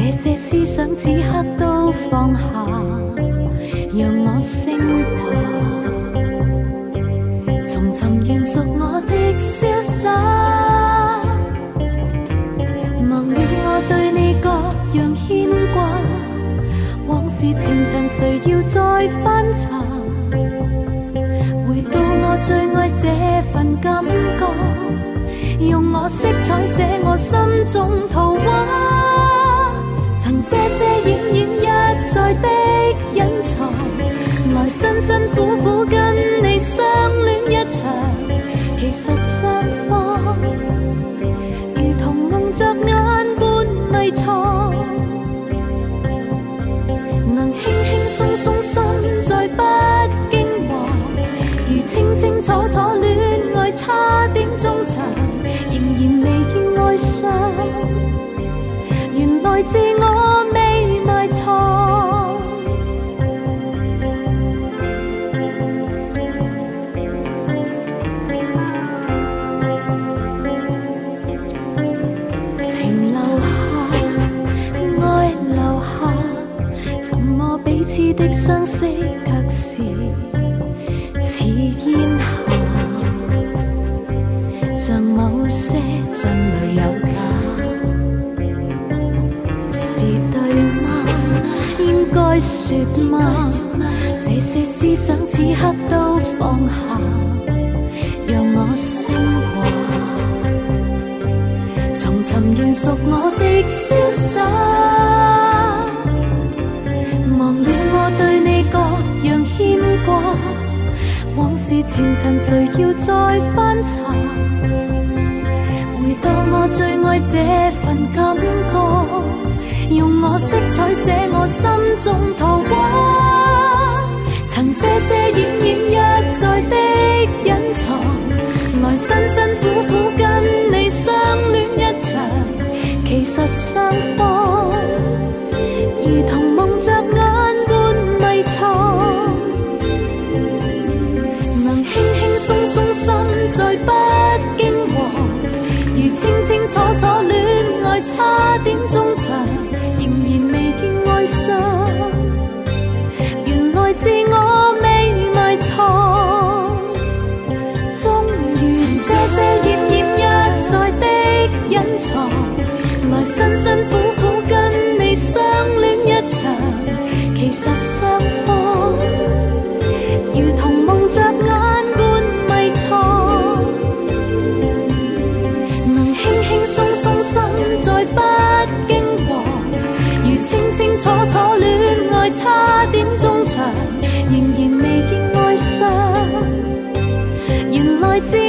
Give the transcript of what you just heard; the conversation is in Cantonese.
这些思想此刻都放下，让我升华，重寻原属我的潇洒。忘了我对你各样牵挂，往事前尘谁要再翻查？回到我最爱这份感觉，用我色彩写我心中圖畫，曾遮遮掩掩一再的隱藏，來辛辛苦苦跟你相戀一場，其實雙方如同蒙着眼般迷藏，能輕輕鬆鬆心再不驚惶，如清清楚楚戀愛差點中場，仍然未見愛上，原來自我未埋藏。情留下，愛留下，怎麼彼此的相識卻是似煙霞，像某些震裏有假，是對嗎？應該說嗎？這些思想此刻都放下，讓我升華，重尋原屬我的瀟灑。忘了我對你各樣牽掛，往事前塵誰要再翻查？回到我最愛這份感覺，用我色彩寫我心中圖畫，曾遮遮掩掩一再的隱藏，來辛辛苦苦跟你相戀一場，其實雙方如同蒙着眼般迷藏，能輕輕鬆鬆心再不驚惶，如清清楚楚戀愛差點中場，仍然未見愛上，原來自我未埋藏，終於遮遮掩掩一再的隱藏，來辛辛苦苦跟你相戀一場，其實雙方如同蒙着眼般迷藏，能輕輕鬆鬆心再不驚惶，如清清楚楚戀愛差點中場，仍然未見愛上，原來自